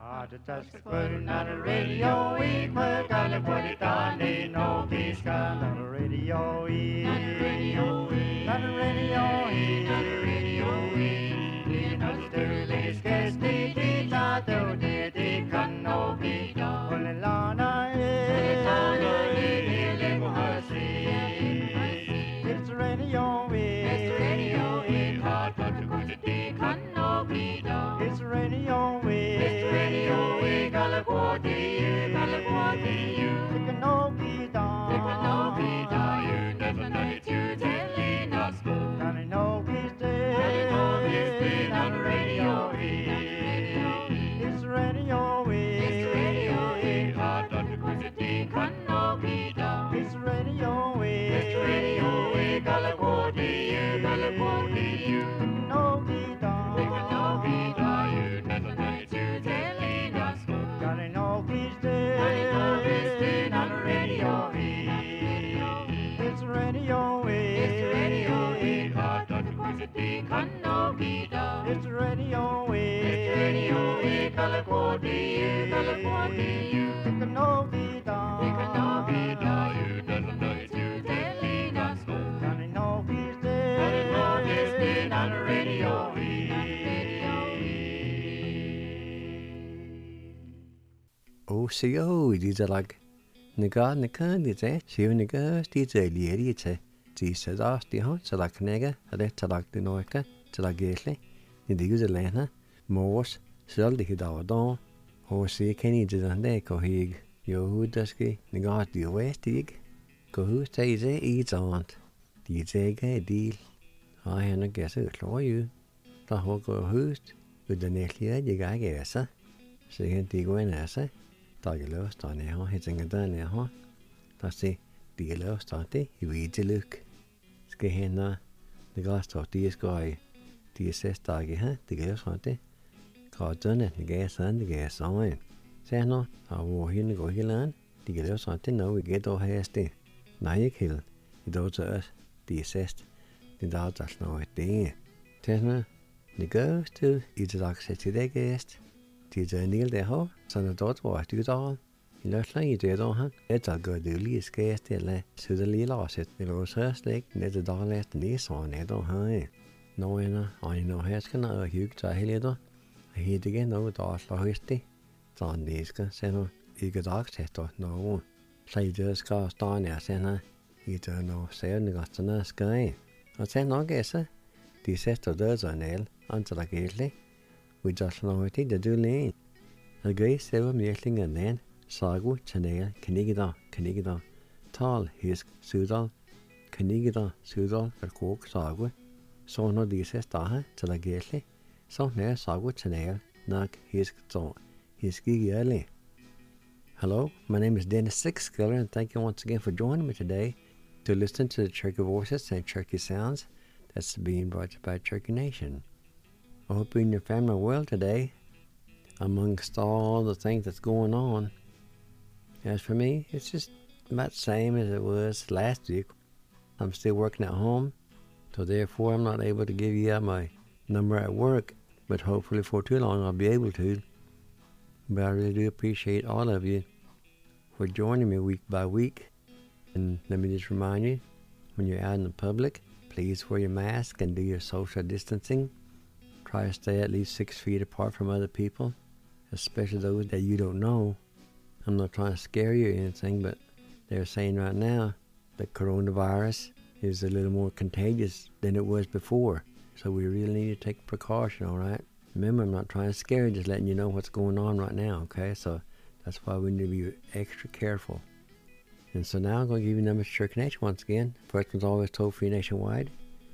the task is putting on the radio, we put on the put it on the no peace gun on the radio, on the radio, on the radio, on the radio, in the Sterling's case, the tato, the can no be done, only Lana is, it's radio, it's radio, hard but the can no be done, it's radio, it's radio, we California, California, it can no be done, it can no be done, you never know it, you telling us, and I know he's dead, and I know he's dead on the radio, it's radio, it's radio, hard but the can no be done, it's radio, California, California, no be done, it can no be done, you never know it, you telling us, and I know he's dead, and I know he's dead on the radio, it's radio, it's radio, hard but the can no be done, it's radio, California, California, it can no be done, it can no be done, you never know it, you telling us, and I know he's dead, and I know he's dead on the radio. OCO, these are like Naga Nika, these are Shivniga, these are Lierita, these are the hot, so like Nega, a letter like the Noika, to like Gately, in the user Lena, Morse, Sully Hidawdon, OC Kenny did on deck, Kohig, Yo Dusky, Naga the Westig, Kohu stays a eats aunt, these egg a deal. I had a guess it for you. The whole go host with the Netlia, you got guess, saying the Gwenassa. Dagelo star now, hitting a done now. That's the Dilo starty, you read the look. Skehena, the glass of the sky, the assess daggy, the girls want it. Called done it, the gas and the gas on. Say no, I war here to go hill, the girls want to know we get all hasty. Now you kill, it does us, the assessed, the dogs know it there. Tell the girls to either access to their guest. Did I kneel there, ho? Så når dort var det udår, I løsler I det dog, han. Det er godt det lige skæst til, så det lige låset. Det var så slik, net det der læste næsåren et dog, han. Nå ender, og I når herskerne og hygge sig hele dog. Og helt igen noget, der slår højst det. Så han læsker, så nu ikke dagstester noget. Så I det skal stå nær, så han. I det når sævne godt sådan skal. Og så nok er så, de sætter død så næl, antal der gældig. Vi just know det du lægen. Og gøy selv mærklinger land, sagu, chanel, kanigida, tal, hisk, sudal, kanigida, sudal, verkok, sagu. Så når disse stager til at gælde, så nær sagu, chanel, nak, hisk, så, hisk ikke ærlig. Hello, my name is Dennis Sixskiller, and thank you once again for joining me today to listen to the Cherokee Voices and Cherokee Sounds that's being brought to you by Cherokee Nation. I hope you and your family are well today, amongst all the things that's going on. As for me, it's just about the same as it was last week. I'm still working at home, so therefore I'm not able to give you out my number at work, but hopefully for too long I'll be able to. But I really do appreciate all of you for joining me week by week. And let me just remind you, when you're out in the public, please wear your mask and do your social distancing. Try to stay at least 6 feet apart from other people, especially those that you don't know. I'm not trying to scare you or anything, but they're saying right now that coronavirus is a little more contagious than it was before. So we really need to take precaution, all right? Remember, I'm not trying to scare you, just letting you know what's going on right now, okay? So that's why we need to be extra careful. And so now I'm going to give you numbers to Cherokee Nation once again. First one's always toll-free nationwide,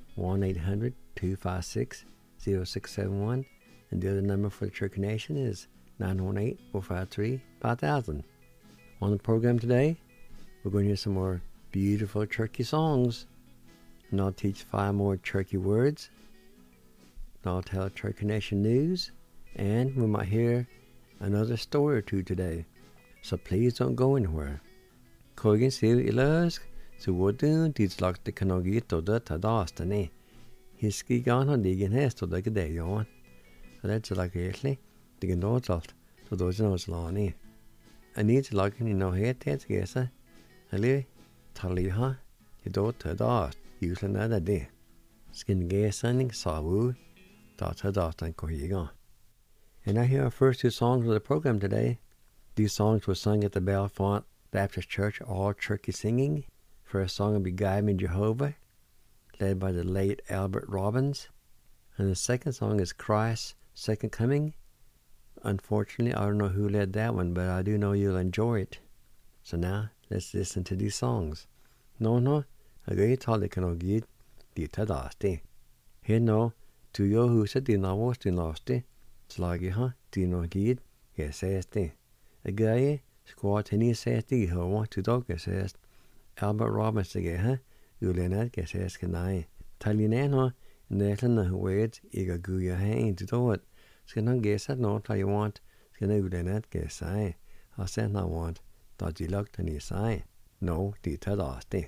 1-800-256-0671. And the other number for the Cherokee Nation is 918-453-5000. On the program today, we're going to hear some more beautiful Cherokee songs. And I'll teach 5 more Cherokee words. And I'll tell Cherokee Nation news. And we might hear another story or two today. So please don't go anywhere. Kogan sier I løsk, så går du tidslagt det kan også gitt og det til dastene. Hiske gana liggen her, så det ikke det gjør. Og det er så egentlig, det kan da alt. so those knows Lonnie. I need to log in no head test guess. Ali Taliha, you don't to dot, use another day. Skin gay sunning saw woo, dot to dot and cohiga. And I hear our first two songs of the program today. These songs were sung at the Bellefonte Baptist Church, all turkey singing. First song will be Guide Me Jehovah, led by the late Albert Robbins. And the second song is Christ's Second Coming. Unfortunately, I don't know who led that one, but I do know you'll enjoy it. So now, let's listen to these songs. No, a great tali can ogid, di tadasti. Here no, to yo who said di navos di nosti, slagi ha, di no gid, gesesti. A guy, squat any sesti, who want to dog gesest. Albert Robbins to get her, ulenat gesest canai. Talinano, netlana who waits, ega guya hang to do it. Skin guess at no tell you want, skin ulenat gesai. I said not want, thought you looked and you say. No, di tadasti.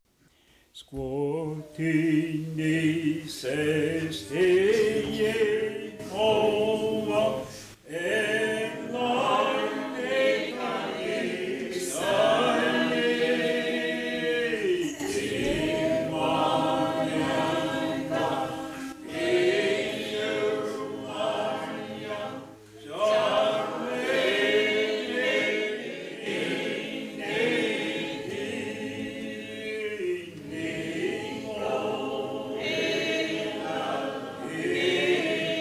Squatini sesti ova et laica Israeli Imanianta Iumaria Jarvei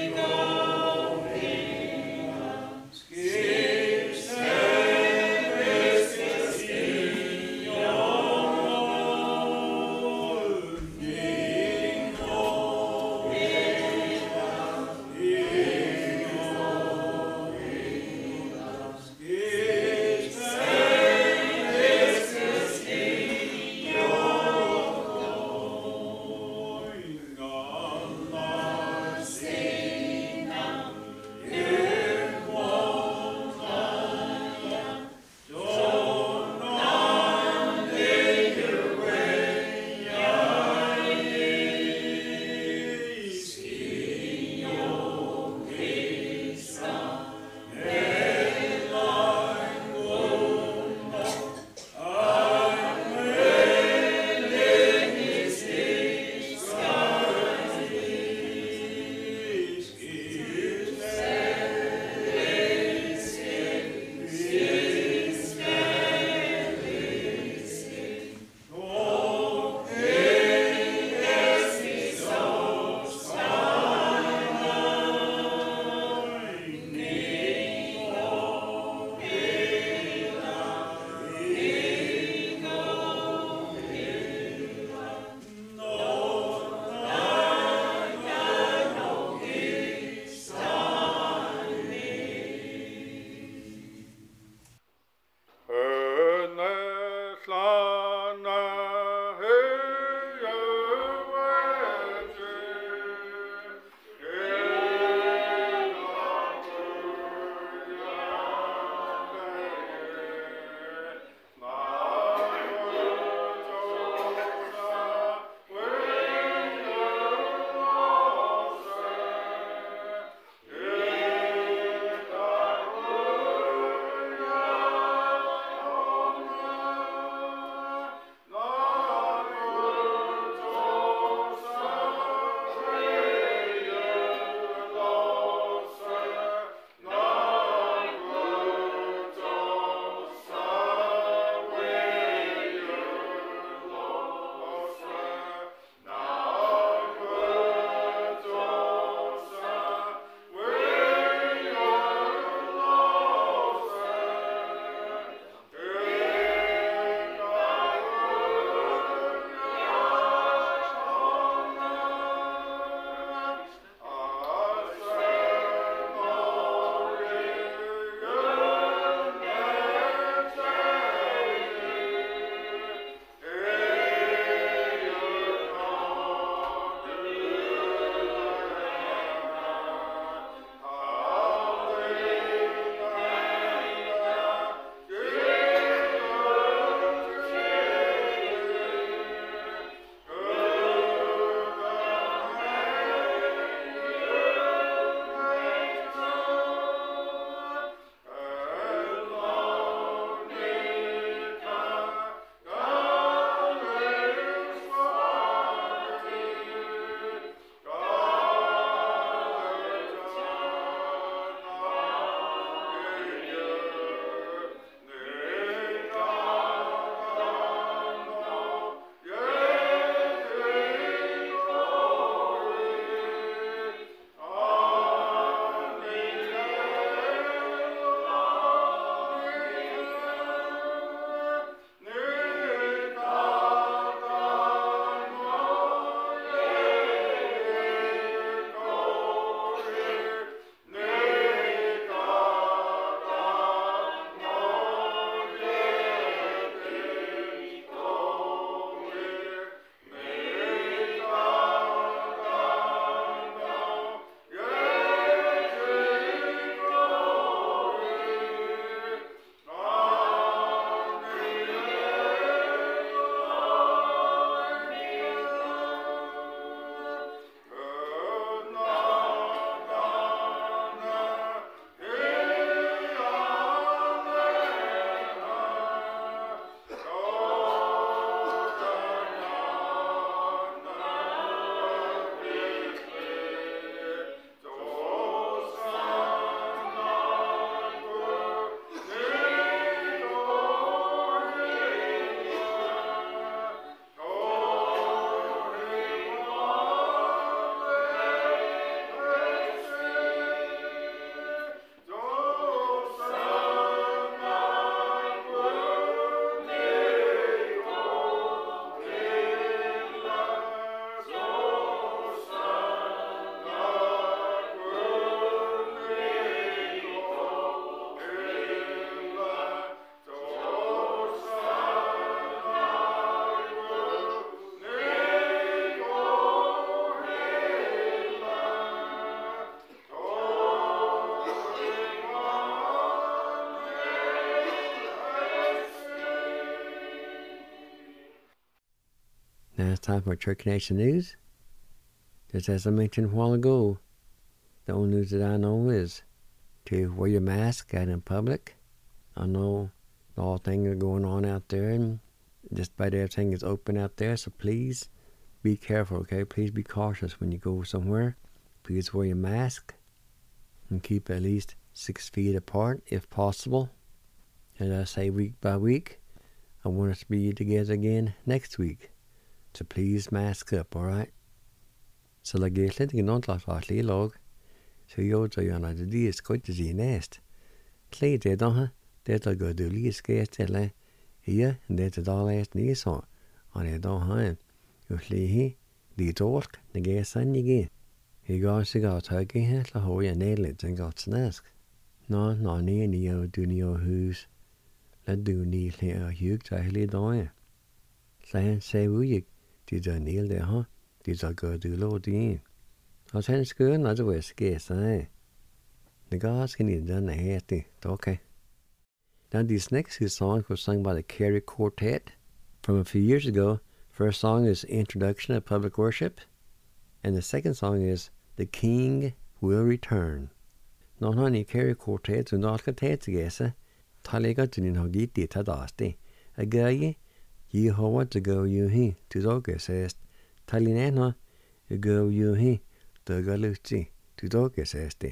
Now it's time for Church Nation News. Just as I mentioned a while ago, the only news that I know is to wear your mask out in public. I know all things are going on out there, and just about everything is open out there, so please be careful, okay? Please be cautious when you go somewhere. Please wear your mask and keep at least 6 feet apart if possible. As I say, week by week, I want us to be together again next week. So please mask up, alright? Så la gæslet ikke nogen slag lige log. Så jo, så jeg når det er skødt til sin næst. Klæd det da, det der går du lige skæst til at ja, det der læst lige så. Og det der har jo lige de tolk, det gør sådan igen. Jeg går sikkert tøj her, så har jeg nælet den godt snask. Nå, ni og du ni og hus. Lad du ni her og hygge dig lidt døje. Så han sagde udgik, de der næl der har, de der gør du lov det en. Og så han skører, når du er skæst, så det går også ikke den her, det okay. Now these next two songs were sung by the Carey Quartet from a few years ago. First song is Introduction of Public Worship, and the second song is The King Will Return. Nå han i Carey Quartet, så nå skal tage til gæse, talega til din hagit dit hadaste. Agaye, Jehovah to go you he, to doge sæst. Talinena, go you he, to go luti, to doge sæste.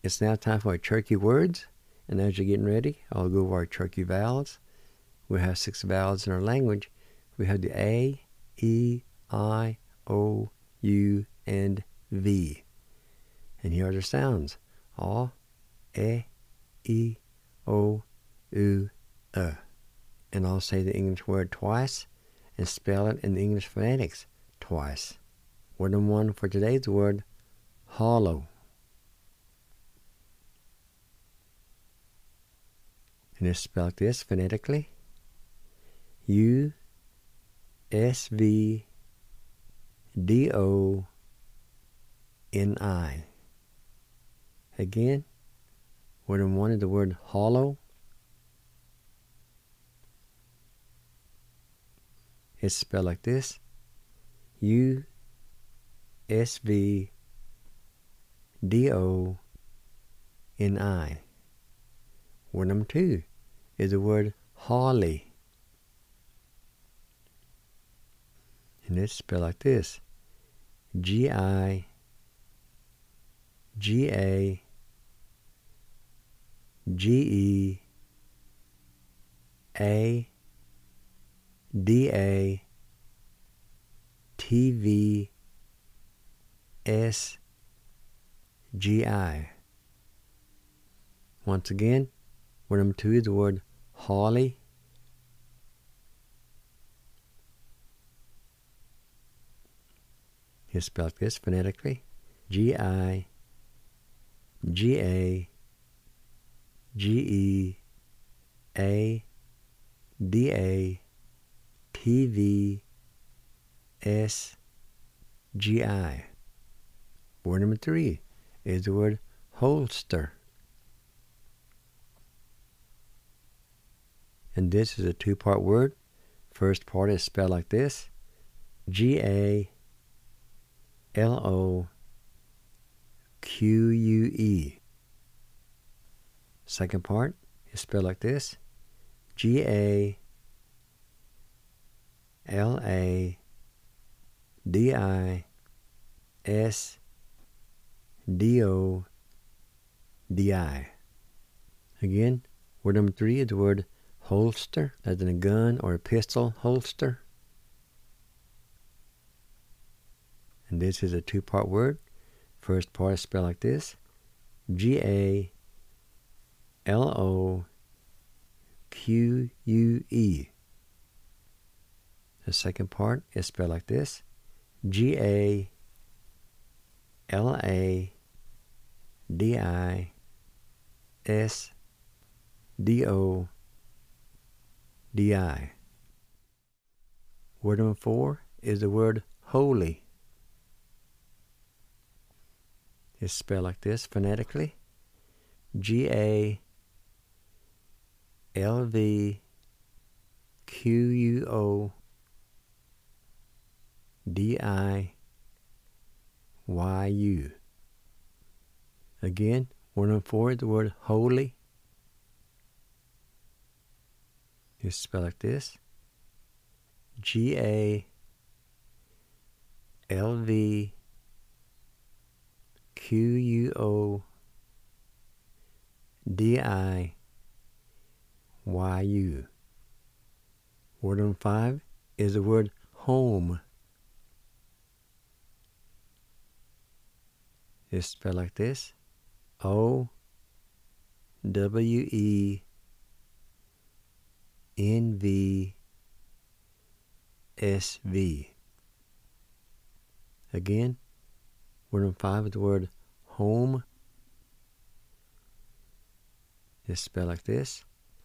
It's now time for our Cherokee words. And as you're getting ready, I'll go over our Cherokee vowels. We have 6 vowels in our language. We have the A, E, I, O, U, and V. And here are the sounds. A, E, O, U, And I'll say the English word twice and spell it in the English phonetics twice. Word number 1 for today is the word hollow. And it's spelled this phonetically. U-S-V-D-O-N-I. Again, word number 1 is the word hollow. It's spelled like this. U-S-V-D-O-N-I. Word number 2 is the word holly. And it's spelled like this. G-I-G-A-T-V-S-G-I. Once again, word number 2 is the word holly. It's spelled this phonetically. G-I-G-A-T-V-S-G-I. Word number 3 is the word holster. And this is a 2-part word. First part is spelled like this. G-A-L-O-Q-U-E. Second part is spelled like this. G-A-L-A-D-I-S-D-O-D-I. Again, word number 3 is the word holster, as in a gun or a pistol holster. And this is a 2-part word. First part is spelled like this. G-A-L-O-Q-U-E. The second part is spelled like this. G-A-L-A-D-I-S-D-O-D-I. Word number 4 is the word holy. It's spelled like this phonetically. G-A-L-V-Q-U-O-D-I-Y-U. Again, word number 4 is the word holy. It's spelled like this. G-A-L-V-Q-U-O-D-I-Y-U. Word number 5 is the word home. It's spelled like this. O-W-E-N-V-S-V. Again, word number 5 is the word home. It's spelled like this.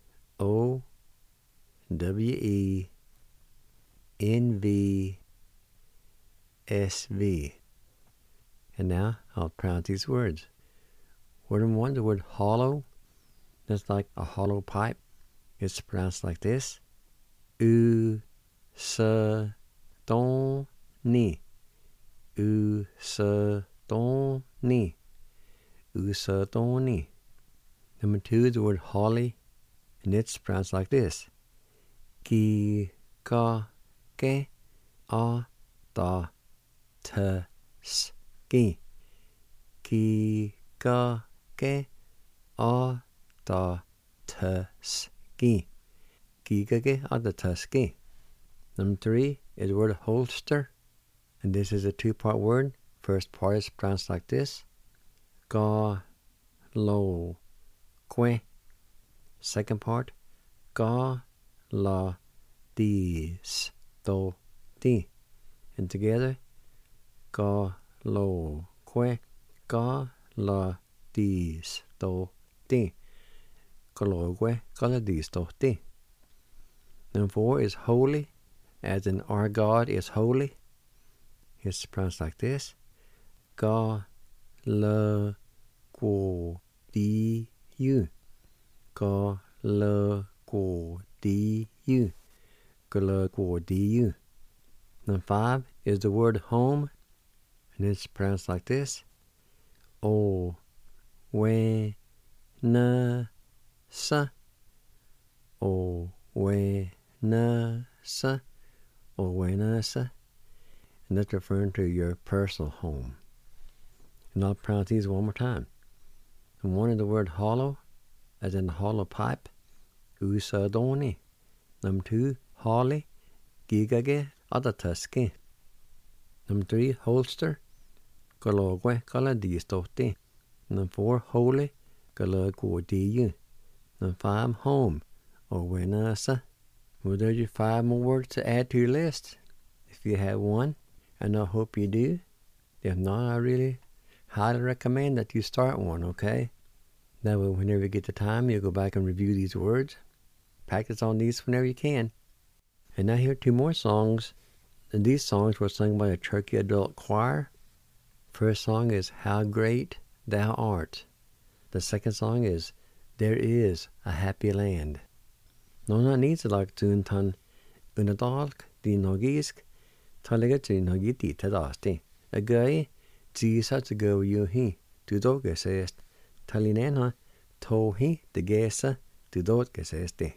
O-W-E-N-V-S-V. And now I'll pronounce these words. Word number 1, the word hollow. That's like a hollow pipe. It's pronounced like this. U-S-T-O-N-I. U-S-T-O-N-I. U-S-T-O-N-I. Number 2 is the word holly. And it's pronounced like this. Ki-ka-ke-a-ta-s-ki. Ki-ka-ke-a-ta-s-ki. ke a da ski. Gigage a da tusky. Number 3 is the word holster. And this is a two-part word. First part is pronounced like this. Ga lo que. Second part. Ga la dis do di. And together. Ga lo que. Ga la dis do di. Ga lo que. Ga la dis do di. Number 4 is holy, as in our God is holy. It's pronounced like this. Ga le go di you. Ga le go di you. Ga le go di you. Number 5 is the word home, and it's pronounced like this. O we na sa. O we na sa. O we na sa. And that's referring to your personal home. And I'll pronounce these one more time. And one is the word hollow, as in hollow pipe. Usadoni. Number 2, holly. Gigage adatusky. Number 3, holster. Galogwe galadistoti. Number 4, holy. Galagodiyu. Number 5, home. Owenasa. Well, there's your 5 more words to add to your list. If you have one, and I hope you do. If not, I really highly recommend that you start one, okay? That way, whenever you get the time, you'll go back and review these words. Practice on these whenever you can. And now here are 2 more songs. And these songs were sung by a Turkey Adult Choir. First song is How Great Thou Art. The second song is There Is a Happy Land. Nona needs like tuntan unadalk di nogisk talega to nogiti tadasti. A guy Jesus to go you he to doga says talinena tohi the gesa to doga says de.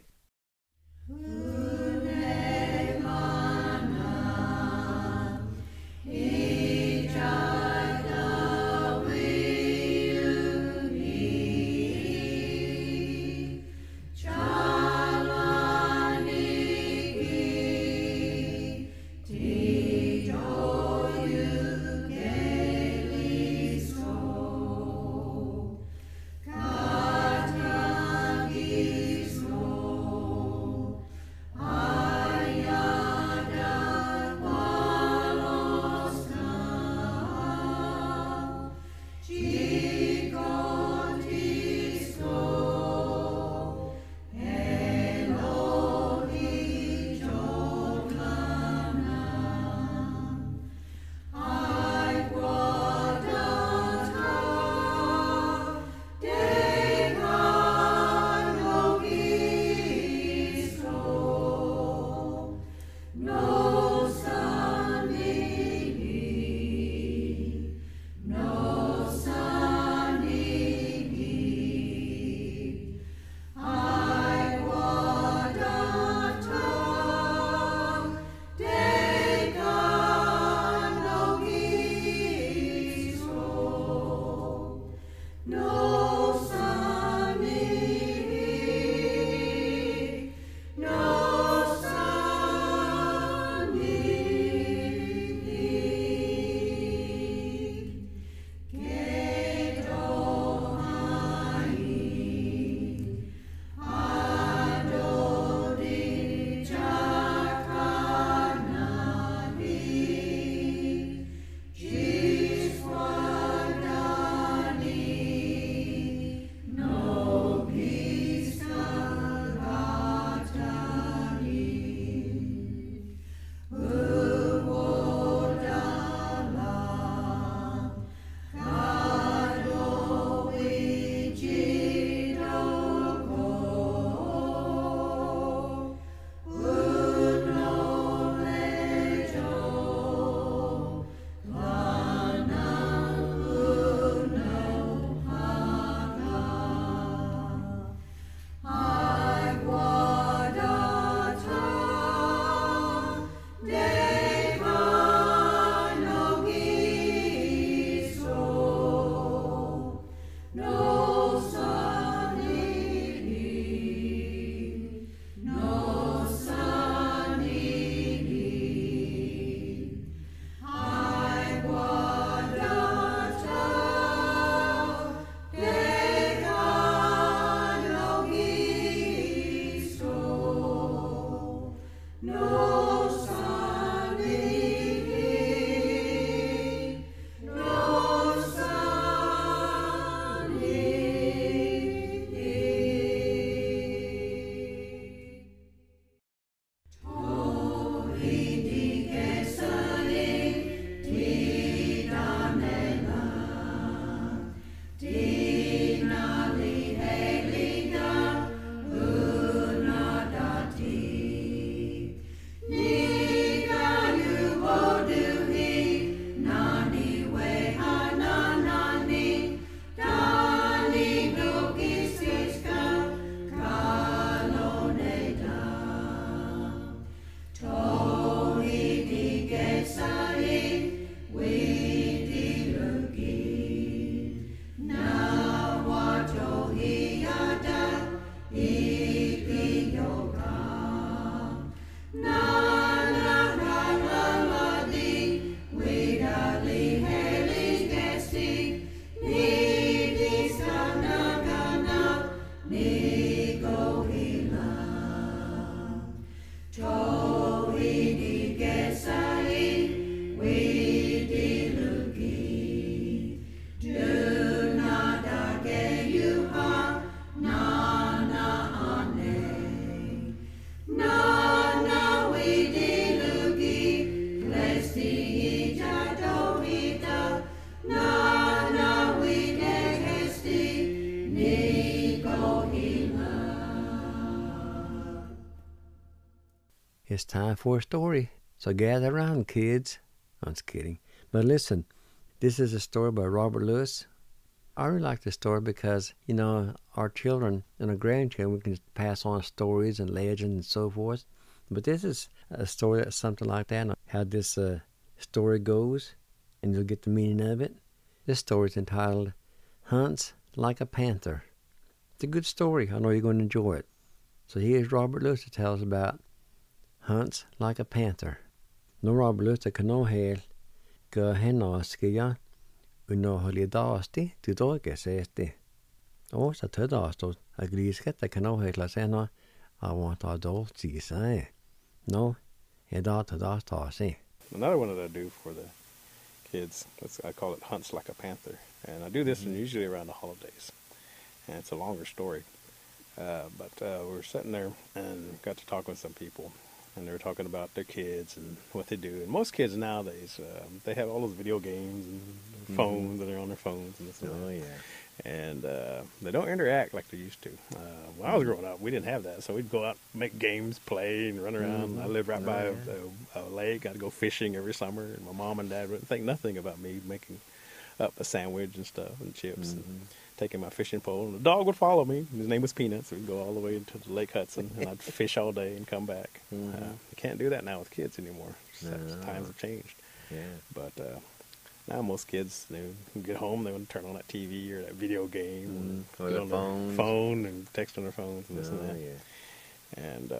time for a story. So gather around, kids. I'm just kidding. But listen, this is a story by Robert Lewis. I really like this story because, our children and our grandchildren, we can pass on stories and legends and so forth. But this is a story that's something like that, and how this story goes, and you'll get the meaning of it. This story is entitled, Hunts Like a Panther. It's a good story. I know you're going to enjoy it. So here's Robert Lewis to tell us about Hunts Like a Panther. No Robert Lewis to know hel go henaskia uno holidasti to doge sesti. O sa tødasto a grisket the cano hel sena I want our dog to say. No, he da tødasta see. Another one that I do for the kids, I call it Hunts Like a Panther. And I do this one usually around the holidays. And it's a longer story. But we were sitting there and got to talk with some people. And they were talking about their kids and what they do. And most kids nowadays, they have all those video games and phones, and they're on their phones and this and that. Oh, yeah. And they don't interact like they used to. When I was growing up, we didn't have that. So we'd go out, make games, play, and run around. I lived right by a lake. I'd go fishing every summer. And my mom and dad wouldn't think nothing about me making up a sandwich and stuff and chips and taking my fishing pole. And the dog would follow me. His name was Peanuts. We'd go all the way to the Lake Hudson, and I'd fish all day and come back. You can't do that now with kids anymore. Times have changed. Yeah. But now most kids, they get home, they want to turn on that TV or that video game, or get their on phones. their phone and text on their phones and this and that. Yeah. And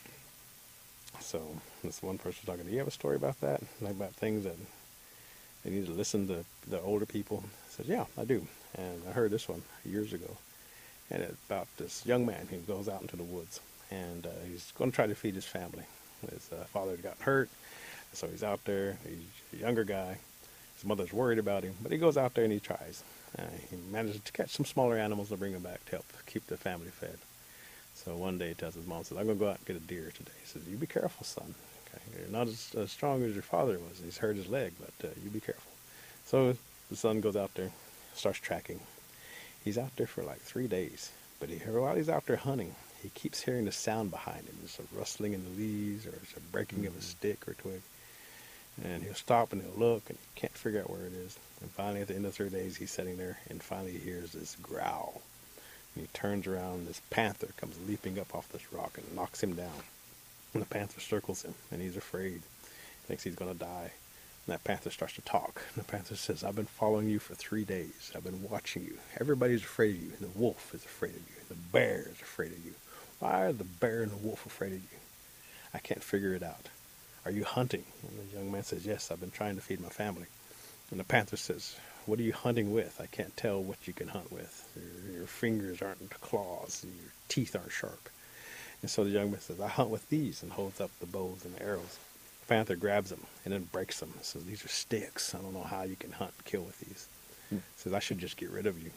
so this one person was talking, do you have a story about that? Like about things that they need to listen to the older people? I said, yeah, I do. And I heard this one years ago. And it's about this young man who goes out into the woods. And he's going to try to feed his family. His father had gotten hurt. So he's out there. He's a younger guy. His mother's worried about him. But he goes out there and he tries. He manages to catch some smaller animals to bring them back to help keep the family fed. So one day he tells his mom, says, I'm going to go out and get a deer today. He says, you be careful, son. Okay? You're not as strong as your father was. He's hurt his leg, but you be careful. So the son goes out there, starts tracking. He's out there for like 3 days. But while he's out there hunting, he keeps hearing the sound behind him. There's a rustling in the leaves, or there's a breaking of a stick or twig. And he'll stop and he'll look, and he can't figure out where it is. And finally, at the end of 3 days, he's sitting there, and finally he hears this growl. And he turns around, and this panther comes leaping up off this rock and knocks him down. And the panther circles him, and he's afraid. Thinks he's going to die. And that panther starts to talk. And the panther says, I've been following you for 3 days. I've been watching you. Everybody's afraid of you. The wolf is afraid of you. The bear is afraid of you. Why are the bear and the wolf afraid of you? I can't figure it out. Are you hunting? And the young man says, yes, I've been trying to feed my family. And the panther says, what are you hunting with? I can't tell what you can hunt with. Your fingers aren't claws, and your teeth aren't sharp. And so the young man says, I hunt with these, and holds up the bows and the arrows. The panther grabs them and then breaks them. And says, these are sticks. I don't know how you can hunt and kill with these. Says, I should just get rid of you.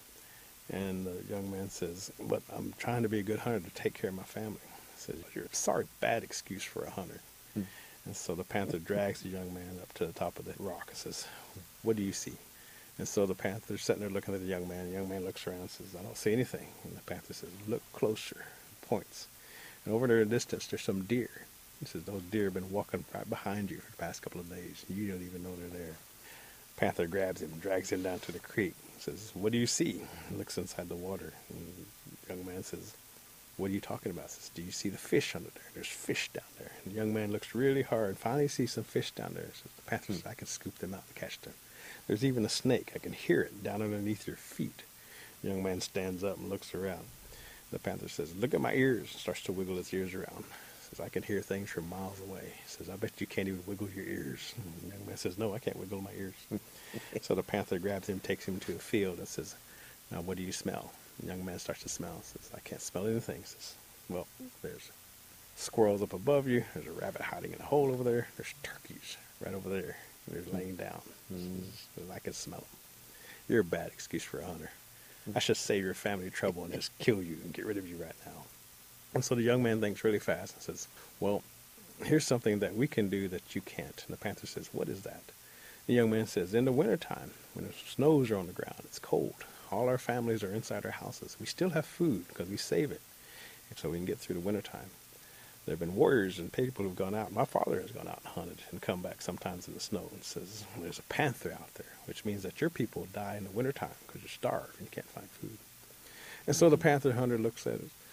And the young man says, but I'm trying to be a good hunter to take care of my family. Says, you're a sorry, bad excuse for a hunter. And so the panther drags the young man up to the top of the rock and says, what do you see? And so the panther's sitting there looking at the young man. The young man looks around and says, I don't see anything. And the panther says, look closer. Points. And over there in the distance, there's some deer. He says, those deer have been walking right behind you for the past couple of days. You don't even know they're there. Panther grabs him and drags him down to the creek. Says, what do you see? He looks inside the water. And the young man says, what are you talking about? Says, do you see the fish under there? There's fish down there. And the young man looks really hard. Finally sees some fish down there. Says, the panther says, I can scoop them out and catch them. There's even a snake. I can hear it down underneath your feet. The young man stands up and looks around. The panther says, look at my ears. Starts to wiggle his ears around. Says, I can hear things from miles away. Says, I bet you can't even wiggle your ears. And the young man says, no, I can't wiggle my ears. So the panther grabs him, takes him to a field, and says, now what do you smell? The young man starts to smell. Says, I can't smell anything. Says, well, there's squirrels up above you. There's a rabbit hiding in a hole over there. There's turkeys right over there. They're laying down. Says, I can smell them. You're a bad excuse for a hunter. I should save your family trouble and just kill you and get rid of you right now. And so the young man thinks really fast and says, well, here's something that we can do that you can't. And the panther says, what is that? The young man says, in the wintertime, when the snows are on the ground, it's cold. All our families are inside our houses. We still have food because we save it, and so we can get through the wintertime. There have been warriors and people who've gone out. My father has gone out and hunted and come back sometimes in the snow and says, there's a panther out there, which means that your people die in the wintertime because you're starved and you can't find food. And so the panther hunter looks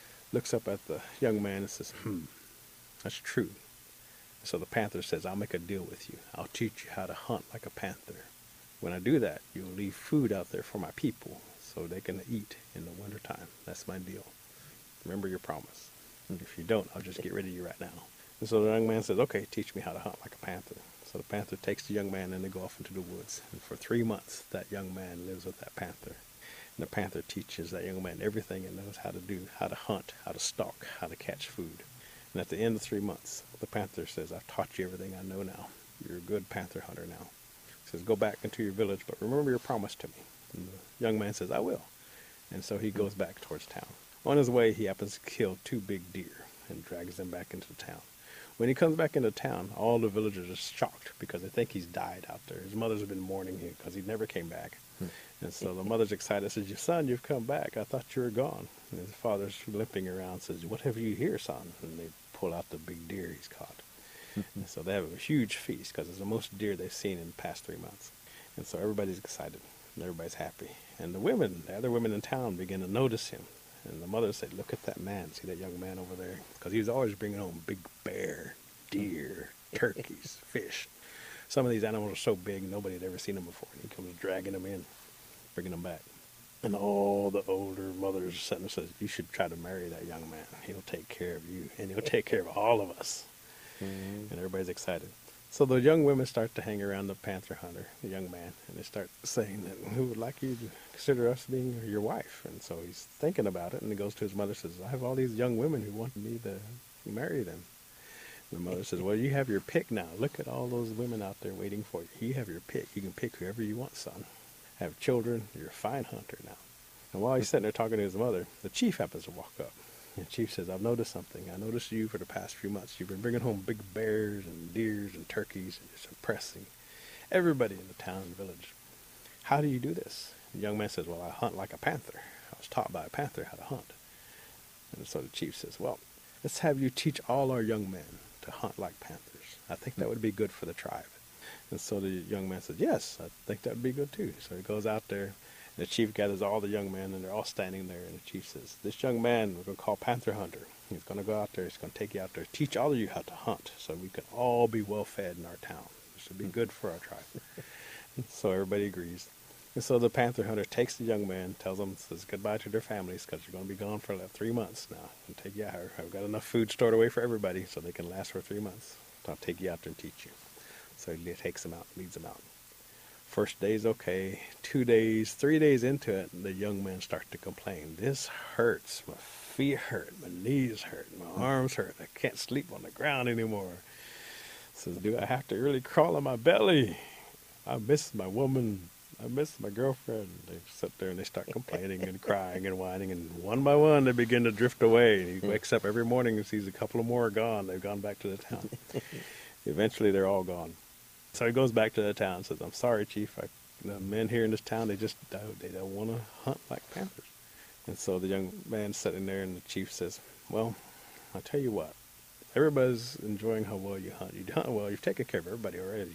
up at the young man and says, that's true. So the panther says, I'll make a deal with you. I'll teach you how to hunt like a panther. When I do that, you'll leave food out there for my people so they can eat in the wintertime. That's my deal. Remember your promise. And if you don't, I'll just get rid of you right now. And so the young man says, okay, teach me how to hunt like a panther. So the panther takes the young man and they go off into the woods. And for 3 months, that young man lives with that panther. And the panther teaches that young man everything it knows how to do, how to hunt, how to stalk, how to catch food. And at the end of 3 months, the panther says, I've taught you everything I know now. You're a good panther hunter now. He says, go back into your village, but remember your promise to me. And the young man says, I will. And so he goes back towards town. On his way, he happens to kill 2 big deer and drags them back into town. When he comes back into town, all the villagers are shocked because they think he's died out there. His mother's been mourning him because he never came back. And so the mother's excited, says, your son, you've come back. I thought you were gone. And his father's limping around, says, what have you here, son? And they pull out the big deer he's caught. And so they have a huge feast because it's the most deer they've seen in the past 3 months. And so everybody's excited and everybody's happy. And the other women in town begin to notice him. And the mother said, look at that man. See that young man over there? Because he was always bringing home big bear, deer, turkeys, fish. Some of these animals are so big, nobody had ever seen them before. And he comes dragging them in, bringing them back. And all the older mothers sitting and says, you should try to marry that young man. He'll take care of you, and he'll take care of all of us. And everybody's excited. So the young women start to hang around the panther hunter, the young man, and they start saying that, who would like you to consider us being your wife? And so he's thinking about it, and he goes to his mother and says, I have all these young women who want me to marry them. And the mother says, well, you have your pick now. Look at all those women out there waiting for you. You have your pick. You can pick whoever you want, son. Have children. You're a fine hunter now. And while he's sitting there talking to his mother, the chief happens to walk up. And the chief says, I've noticed something. I noticed you for the past few months. You've been bringing home big bears and deers and turkeys, and it's impressing everybody in the town and village. How do you do this? The young man says, well, I hunt like a panther. I was taught by a panther how to hunt. And so the chief says, well, let's have you teach all our young men to hunt like panthers. I think that would be good for the tribe. And so the young man says, yes, I think that would be good too. So he goes out there. The chief gathers all the young men, and they're all standing there. And the chief says, this young man we're going to call Panther Hunter. He's going to go out there. He's going to take you out there, teach all of you how to hunt so we can all be well fed in our town. This would be good for our tribe. So everybody agrees. And so the Panther Hunter takes the young man, tells them, says goodbye to their families because you're going to be gone for like 3 months now. I'll take you out here. I've got enough food stored away for everybody so they can last for 3 months. So I'll take you out there and teach you. So he takes them out, leads them out. First day's okay. 2 days, 3 days into it, the young men start to complain. This hurts. My feet hurt. My knees hurt. My arms hurt. I can't sleep on the ground anymore. Says, do I have to really crawl on my belly? I miss my woman. I miss my girlfriend. They sit there and they start complaining and crying and whining. And one by one, they begin to drift away. And he wakes up every morning and sees a couple of more gone. They've gone back to the town. Eventually, they're all gone. So he goes back to the town and says, I'm sorry, Chief. The men here in this town, they don't want to hunt like panthers. And so the young man's sitting there, and the chief says, well, I'll tell you what. Everybody's enjoying how well you hunt. You hunt well. You've taken care of everybody already.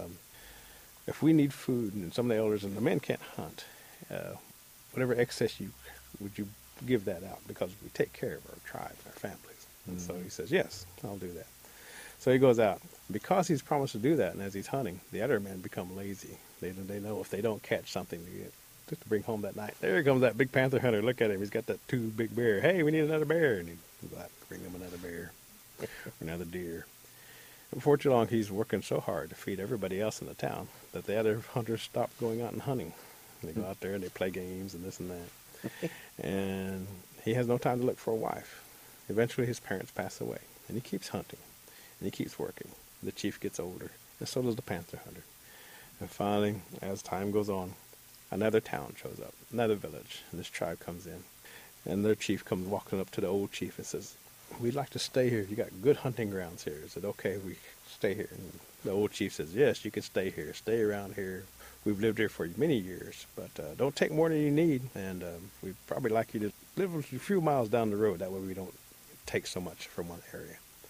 If we need food, and some of the elders and the men can't hunt, whatever excess would you give that out? Because we take care of our tribe and our families. And so he says, yes, I'll do that. So he goes out. Because he's promised to do that, and as he's hunting, the other men become lazy. They know if they don't catch something to bring home that night. There comes that big panther hunter. Look at him. He's got that 2 big bear. Hey, we need another bear. And he goes out and bring him another bear, another deer. And before too long, he's working so hard to feed everybody else in the town that the other hunters stop going out and hunting. And they go out there and they play games and this and that. And he has no time to look for a wife. Eventually, his parents pass away, and he keeps hunting, and he keeps working. The chief gets older, and so does the panther hunter. And finally, as time goes on, another town shows up, another village, and this tribe comes in. And their chief comes walking up to the old chief and says, we'd like to stay here. You got good hunting grounds here. Is it okay if we stay here? And the old chief says, yes, you can stay here. Stay around here. We've lived here for many years, but don't take more than you need. And we'd probably like you to live a few miles down the road. That way we don't take so much from one area.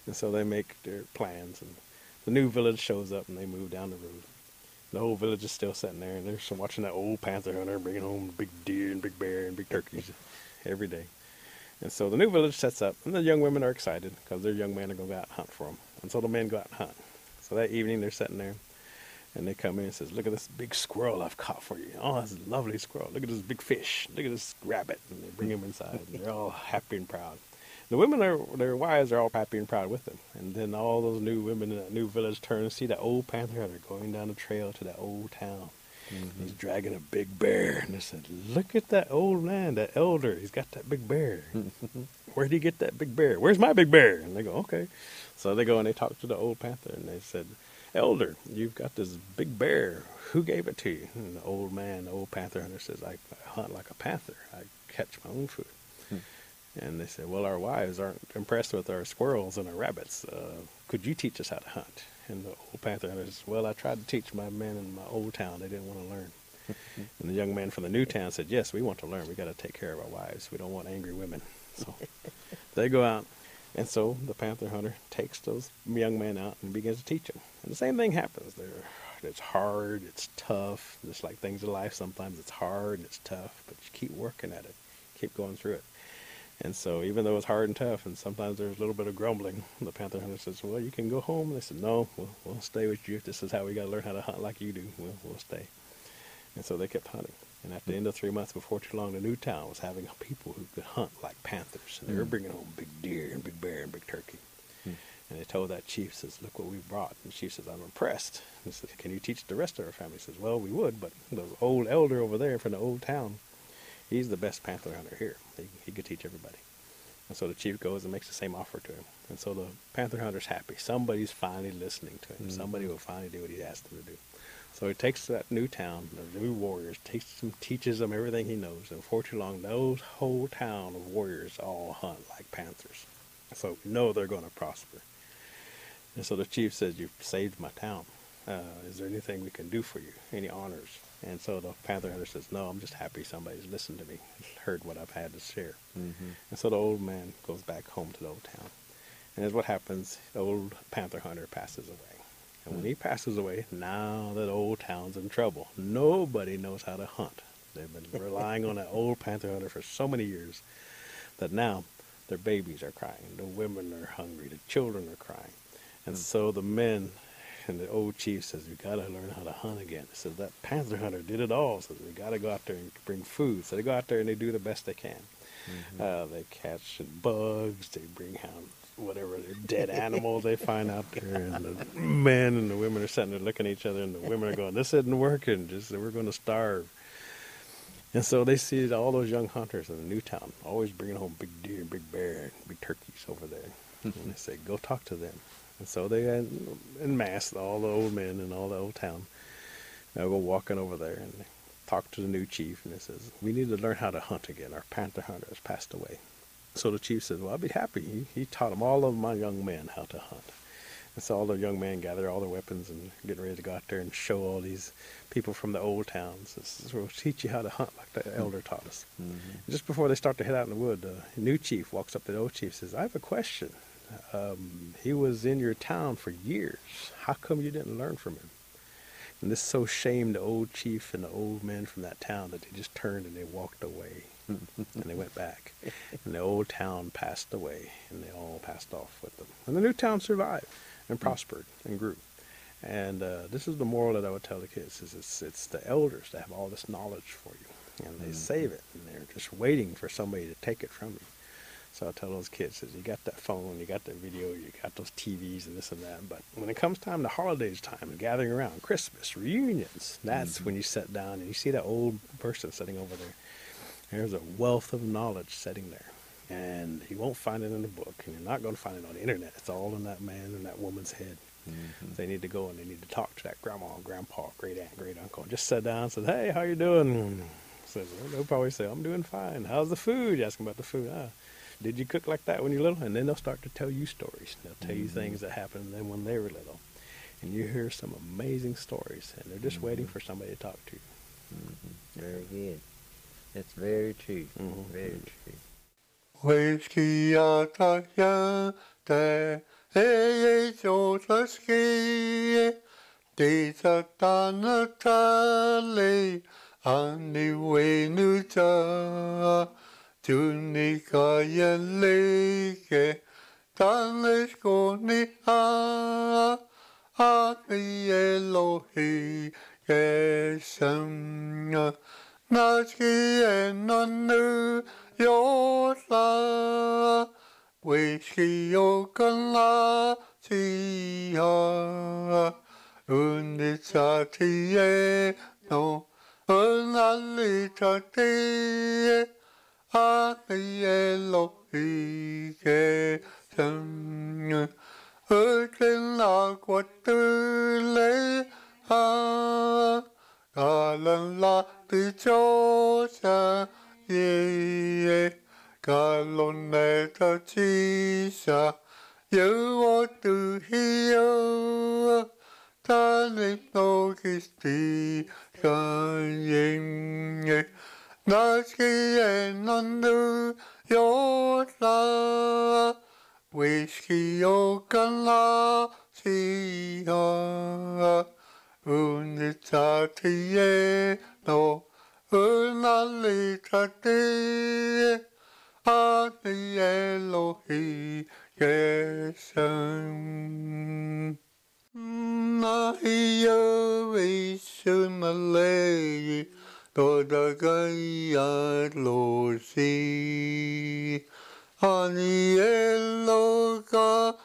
And so they make their plans, and the new village shows up, and they move down the road. The whole village is still sitting there, and they're watching that old panther hunter bringing home big deer and big bear and big turkeys every day. And so the new village sets up, and the young women are excited because their young men are going to go out and hunt for them. And so the men go out and hunt. So that evening they're sitting there, and they come in and says, "Look at this big squirrel I've caught for you. Oh, that's a lovely squirrel. Look at this big fish. Look at this rabbit." And they bring him inside, and they're all happy and proud. The women, their wives are all happy and proud with them. And then all those new women in that new village turn and see that old panther hunter going down the trail to that old town. Mm-hmm. He's dragging a big bear. And they said, "Look at that old man, that elder. He's got that big bear. Where'd he get that big bear? Where's my big bear?" And they go, "Okay." So they go and they talk to the old panther, and they said, "Elder, you've got this big bear. Who gave it to you?" And the old man, the old panther hunter says, "I hunt like a panther. I catch my own food." And they said, "Well, our wives aren't impressed with our squirrels and our rabbits. Could you teach us how to hunt?" And the old panther hunter says, "Well, I tried to teach my men in my old town. They didn't want to learn." And the young man from the new town said, "Yes, we want to learn. We got to take care of our wives. We don't want angry women." So they go out. And so the panther hunter takes those young men out and begins to teach them. And the same thing happens. It's hard, it's tough, just like things in life. Sometimes it's hard and it's tough, but you keep working at it, keep going through it. And so even though it's hard and tough, and sometimes there's a little bit of grumbling, the panther hunter says, "Well, you can go home." And they said, "No, we'll stay with you. If this is how we got to learn how to hunt like you do, we'll stay." And so they kept hunting. And at the end of 3 months, before too long, the new town was having people who could hunt like panthers. And they were bringing home big deer and big bear and big turkey. And they told that chief, says, "Look what we brought." And the chief says, "I'm impressed." And he says, "Can you teach the rest of our family?" He says, "Well, we would, but the old elder over there from the old town, he's the best panther hunter here. He could teach everybody." And so the chief goes and makes the same offer to him. And so the panther hunter's happy. Somebody's finally listening to him. Somebody will finally do what he asked them to do. So he takes that new town, the new warriors, teaches them everything he knows. And before too long, those whole town of warriors all hunt like panthers. So we know they're going to prosper. And so the chief says, "You've saved my town. Is there anything we can do for you? Any honors?" And so the panther hunter says, "No, I'm just happy somebody's listened to me, heard what I've had to share." And so the old man goes back home to the old town. And as what happens, the old panther hunter passes away. And when he passes away, now that old town's in trouble. Nobody knows how to hunt. They've been relying on that old panther hunter for so many years that now their babies are crying. The women are hungry. The children are crying. And so the men and the old chief says, "We got to learn how to hunt again." He says, "That panther hunter did it all." Says, "We got to go out there and bring food." So they go out there and they do the best they can. They catch bugs. They bring out whatever dead animals they find out there. And the men and the women are sitting there looking at each other, and the women are going, "This isn't working. We're going to starve." And so they see all those young hunters in the new town always bringing home big deer, big bear, big turkeys over there. And they say, "Go talk to them." And so they en masse, all the old men and all the old town, go walking over there and they talk to the new chief. And he says, "We need to learn how to hunt again. Our panther hunter has passed away." So the chief says, "Well, I'd be happy." He taught all of my young men how to hunt. And so all the young men gather all their weapons and getting ready to go out there and show all these people from the old towns. Says, "We'll teach you how to hunt like the elder taught us." Just before they start to head out in the wood, the new chief walks up to the old chief and says, "I have a question. He was in your town for years. How come you didn't learn from him?" And this so shamed the old chief and the old men from that town that they just turned and they walked away. And they went back. And the old town passed away, and they all passed off with them. And the new town survived and prospered and grew. And this is the moral that I would tell the kids, is it's the elders that have all this knowledge for you. And they save it, and they're just waiting for somebody to take it from you. So I tell those kids, you got that phone, you got that video, you got those TVs and this and that. But when it comes time to holidays time, gathering around, Christmas, reunions, that's when you sit down and you see that old person sitting over there. There's a wealth of knowledge sitting there. And you won't find it in a book, and you're not going to find it on the internet. It's all in that man and that woman's head. They need to go and they need to talk to that grandma, grandpa, great aunt, great uncle. Just sit down and say, "Hey, how you doing?" Says, they'll probably say, "I'm doing fine. How's the food?" You ask them about the food. "Did you cook like that when you were little?" And then they'll start to tell you stories. They'll tell you things that happened to them when they were little. And you hear some amazing stories, and they're just waiting for somebody to talk to you. Very good. That's very true. Very true. Whiskey out of yonder, Ejesotaski, Desatanatale, Aniwenuta, Tunikayaleke, Taneskoni ha, Ani Elohi, Gesam, Naski enanu, Yosa, Whisky Okala, Tia, Unitatie, no, Unalitatie, Ani Elohi, Gesam, Urkin Aquatule, ha, Galan la Pichosa, ye, Galoneta Chisha, you ought to hear, Tanit no Kisti, Kaying, Naski and Nandu, Yosa, Whisky Okala, Siha, Unitatie, no, Unalitatie, Ani Elohi, Gesam. Nahiya Vishunalei, Dodagaya Losi, Ani Eloka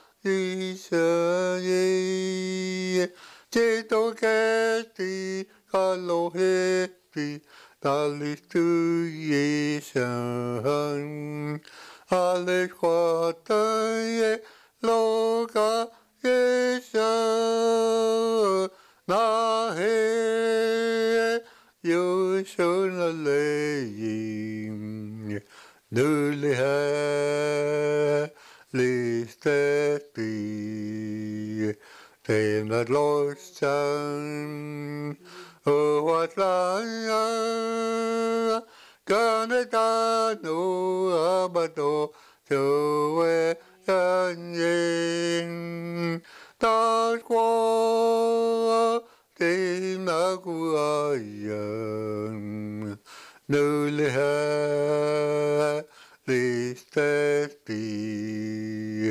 Isaye, Chitoketi Kaloheti, Dalitu Yesan, Alequataye Loka Yesa, Nahe Yushunalei, Nuliha Listeti, Tena Lostan, O what liar, Ganada no Abado, Joe Yanyin, Tasqua, Tina Guayan, Nuliha Listeti,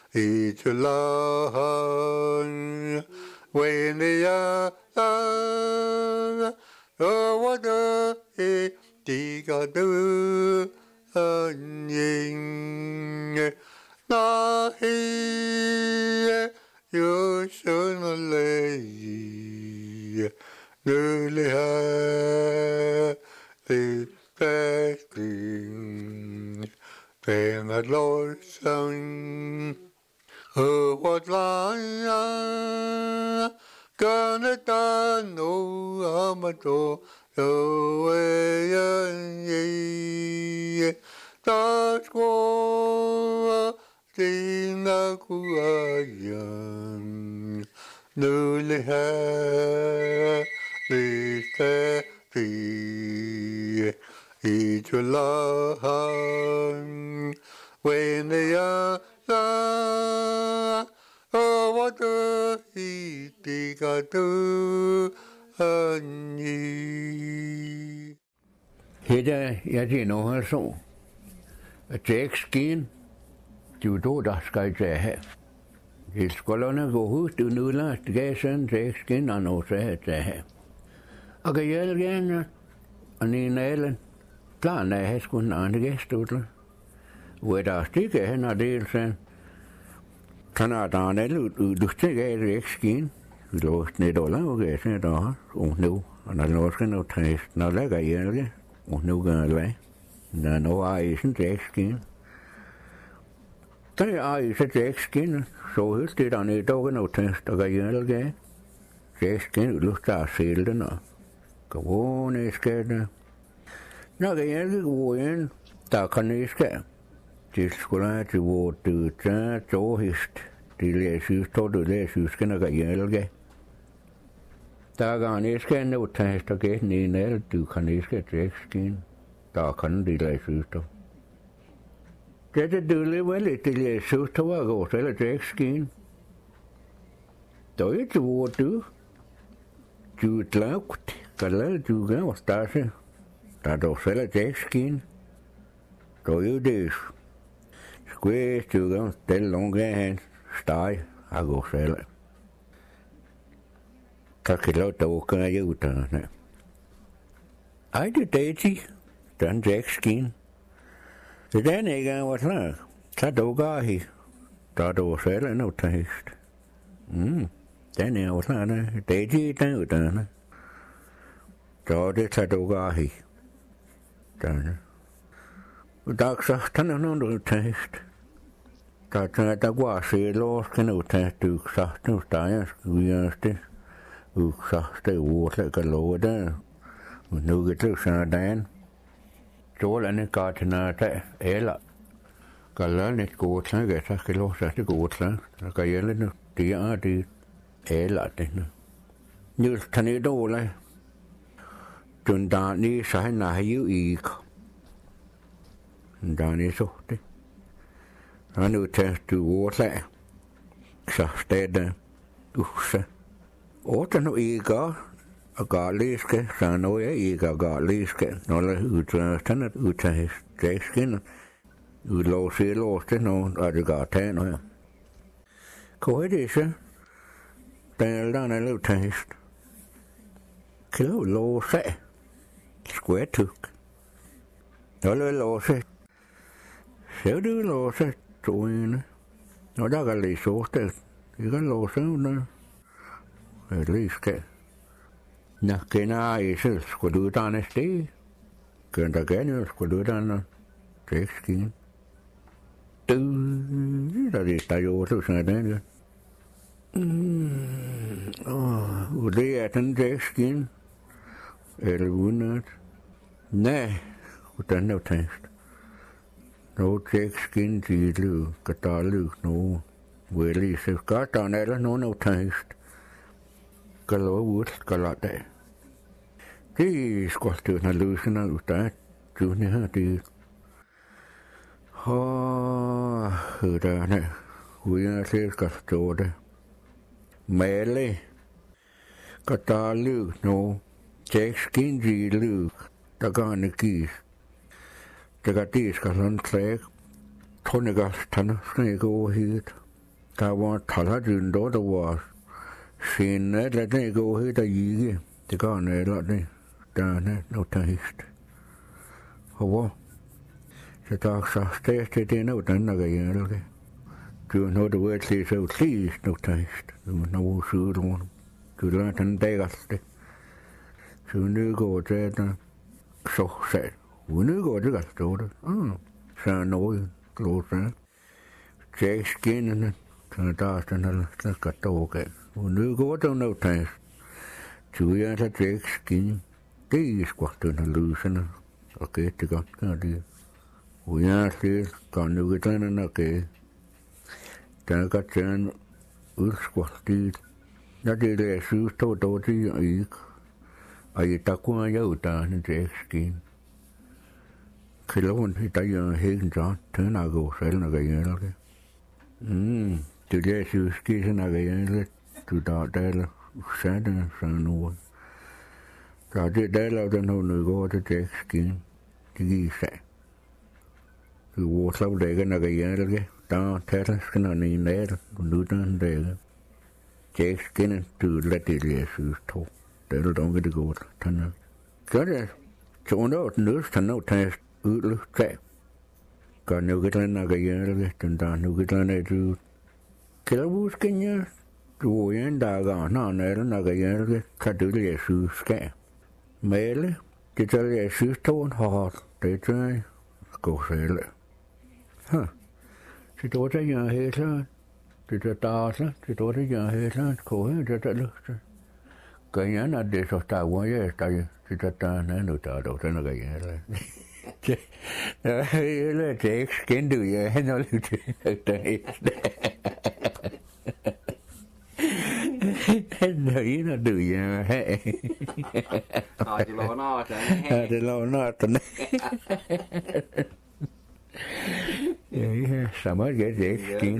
Ichulahan, Wenia, Wada, Tigadu, Anyin, Nahi, Yushunalei, Nuliha, Listeti, Tena Losang, what liar, Ganata no Amato, Yoe, Tasqua, Tina Kuayan, Nuliha, Listeti, Ichulahan, Wenia, what the Hitigatu, Anyi. Hedda, jeg det nu har så. Jack Skin, du der skal jeg have. Det skolerne gå hus, du nu lader gassen, Jack Skin, og nu så have. Og kan jeg gerne, og ni nælen, klar, når jeg skulle en anden gæstudler. Hvor der stikker hen og del, så kan der en anden du stikker af Jack Skin. Vi låste ned og lavede gassen der, og nu, og når låste nu tæst, når lægger jeg og nu gør jeg det. Når nu er isen Jack Skin. Der er isen Jack Skin, så hørt det der ned, og nu tæst, og gør jeg det. Jack Skin, du skal se den, og gå ned, skal det. Når jeg ikke går ind, der kan jeg skal. Det skulle have til hvor du tager tåhist. Det læser, du læser, skal nok hjælpe. Der kan jeg skal nå tæst, og gæt ned, du kan ikke Jack Skin. Der kan de læse, Det dølle vel lidt til jeg så tog jeg går selv til skin. Då är det vårt du. Du tlaukt, kallar du gav stase. Där då selv till skin. Då är det. Square du gav till långa hand. Steg jag går selv. Tack till att åka jag utan. Ej det daisy. Den Jack skin. Det den ikke var klar. Så du går her. Der du selv nu tæst. Den er jo klar. Det er de den uddannede. Så det så du går her. Den. Og der så den er nogen tæst. Der går se lås kan du tæst du så nu steger vi det. Du så det ord kan love der. Og nu kan du så den. Stålande gartnata eller gallerligt gode snakker, så skal lov til gode snakker. Så kan jeg lidt nu, det er det eller det nu. Nu kan jeg dårlig. Den der ni så han har jo ikke. Den der ni så det. Og nu tager du ordlag. Så stedet usse. Og den nu ikke og garliske, så nu jeg ikke og garliske, når jeg udtager dækskinner, udlåser lås til nogen, og det gør tage noget. Hvor er det så? Den er der udtaget. Kan du låse? Skvært tyk. Når du låse, så du låse toene. Når der kan lige så sted, det kan låse under. Det lige skal. Nå, kender I selv, skulle du uddanne sted? Gør der gerne, skulle du uddanne dækskin. Der er jo sådan den. Og det er den dækskin. Eller udenat. Nej, hvordan er det tænkt? Nå dækskin til løb, kan der løb noget. Vel i sig, gør der eller nogen er tænkt. Kan lov ud, skal lade det. Det er sgu det, når løsene ud der. Du her, det der, uden at det skal stå det. Male, kan der løb nu. Tjek skindig løb, der kan ikke gives. Det kan det skal sådan klæg. Trunnegas tanner skal ikke overhed. Der var taladyn, der var senere, lad det ikke overhed, der ikke. Det gør han eller det. Der er noget, der hist. Og hvor? Så der er så stærkt til det, når den er galt. Du er noget, du ved, at så udligest noget, der hist. Du er noget sødt rundt. Du lader den dækkeste. Så nu går det, der så sat. Nu går det, der står det. Så er noget, glod sig. Tjek skinnene. Så der er sådan, der skal stå galt. Og nu går det noget, der hist. Så jeg tager tjek skinnene. Det er sgu den her løsende. Okay, det godt gør det. Og jeg siger, gør nu ikke den her okay. Der kan tage en udskvartigt. Når det er syv, så dog det er ikke. Og i dag kunne jeg uddanne det skin. Kiloen, der er helt så. Den er god selv, når jeg gør det. Det er syv skisse, når jeg gør det. Du der er sætte sådan noget. Så det der lavede den hun går til dækskin. Det gik sig. Du var så dækken, når jeg gør det. Der tager skinner i nær, og nu den dækken. Dækskinnen, du lader det lige synes to. Det er dog det godt. Så det så under den nøds, han nu tager udlugt af. Gør nu ikke den, når jeg gør det. Den der nu ikke den er du. Kan du huske, jeg? Du er en dag, når jeg gør det. Kan du lige synes skal. Male, det tager jeg synes to en hårdt. Det tager jeg. Gå selv. Så det var det, jeg havde så. Det er der, det var det, jeg havde så. Kåre, det er lyst. Gør jeg, når det så der var jeg, det er der, nu der er den, der jeg havde. Det er ikke skændt ud, jeg har noget til det. Nå, en du, jeg har. Det lå nøjt. Ja, det lå nøjt. Ja, samme det er ikke skin.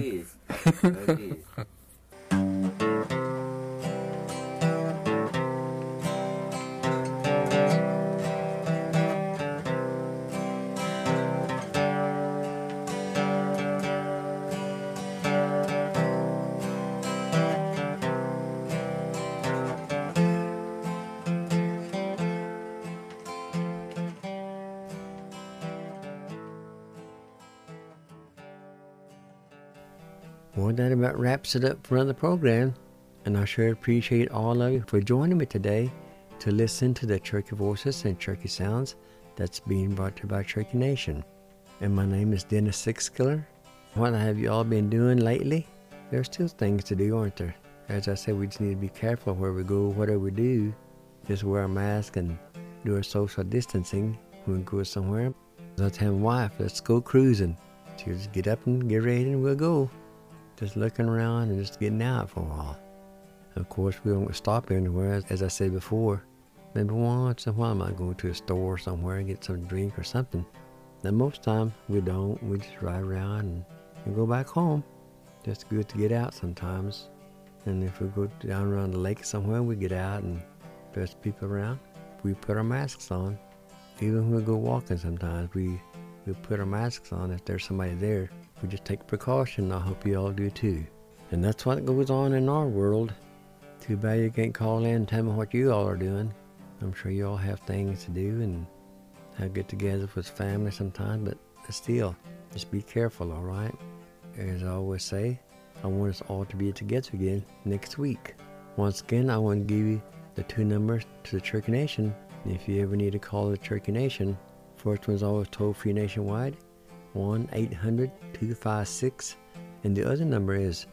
Well, that about wraps it up for another program, and I sure appreciate all of you for joining me today to listen to the Cherokee Voices and Cherokee Sounds that's being brought to you by Cherokee Nation. And my name is Dennis Sixkiller. What have you all been doing lately? There's still things to do, aren't there? As I said, we just need to be careful where we go, whatever we do. Just wear a mask and do our social distancing when we go somewhere. I was telling my wife, let's go cruising. She'll just get up and get ready and we'll go. Just looking around and just getting out for a while. Of course, we don't stop anywhere, as I said before. Maybe once in a while I might go to a store somewhere and get some drink or something. And most time we don't. We just ride around and go back home. Just good to get out sometimes. And if we go down around the lake somewhere, we get out and there's people around. We put our masks on. Even when we go walking sometimes, we put our masks on if there's somebody there. We just take precaution. I hope you all do too. And that's what goes on in our world. Too bad you can't call in and tell me what you all are doing. I'm sure you all have things to do and have get-togethers with family sometimes, but still, just be careful, all right? As I always say, I want us all to be together again next week. Once again, I want to give you the 2 numbers to the Cherokee Nation. If you ever need to call the Cherokee Nation, first one's always toll-free nationwide, 1-800-256, and the other number is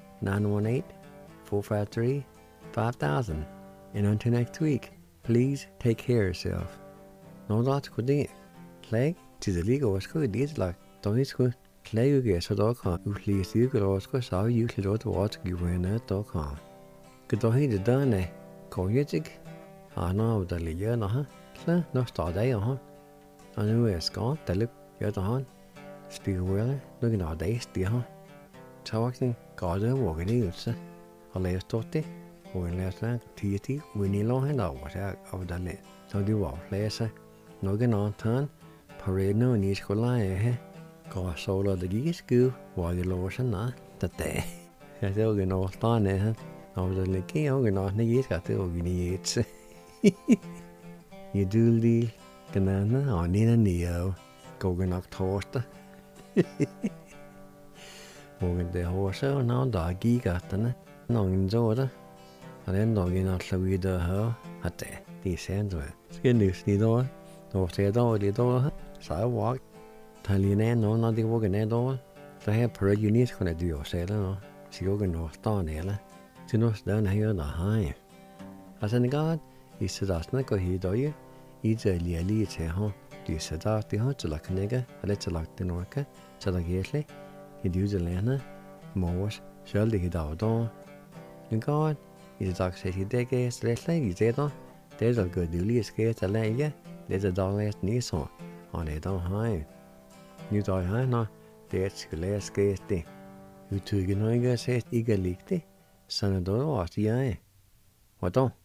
918-453-5000. And until next week, please take care of yourself. No lots could do. Play to the legal was good, these like don't school. Play you get so dog who please you could also saw you could go to watch you when at dog. Could do he done a coyotic? I know the year no, huh? No start day on. I knew it's gone, the lip, you're the hunt. Speak well, looking all days, dear, huh? Talking, God, walking in, sir. I left Totty, or last night, TT, we need long hand out of the net. So do all, laser. No get on turn, parade no needs to lie, eh? Go solo the geese go, while you lower and not that day. As they'll get no stand there, I was a licky, I'm not the years got the organizates. You do the banana or Nina Neo, go get knocked toaster. Morgan the horse, now doggy got the non order. And then doggy not so we do her at the sandwich. Skin news, the door. No say door, the door. So I walked. Tell you no, not the walking that door. So I have parade you need to do your sailor. No, she go no star nail. She knows down here the high. As in the God, he said, that's not go here, do you? He's a lily, say, huh? You said that the hot to like a nigger, a little like the Norca, so like Yesley. He'd use a lana, Morse, Shelly hid out on. And God, he's a dog said he did guess, let's lay his head on. There's a good duly skate a lay, there's a dog last knee saw on it on high. You die high no, there's your last skate. You two get no guess, eager leaked, son of the eye. What on?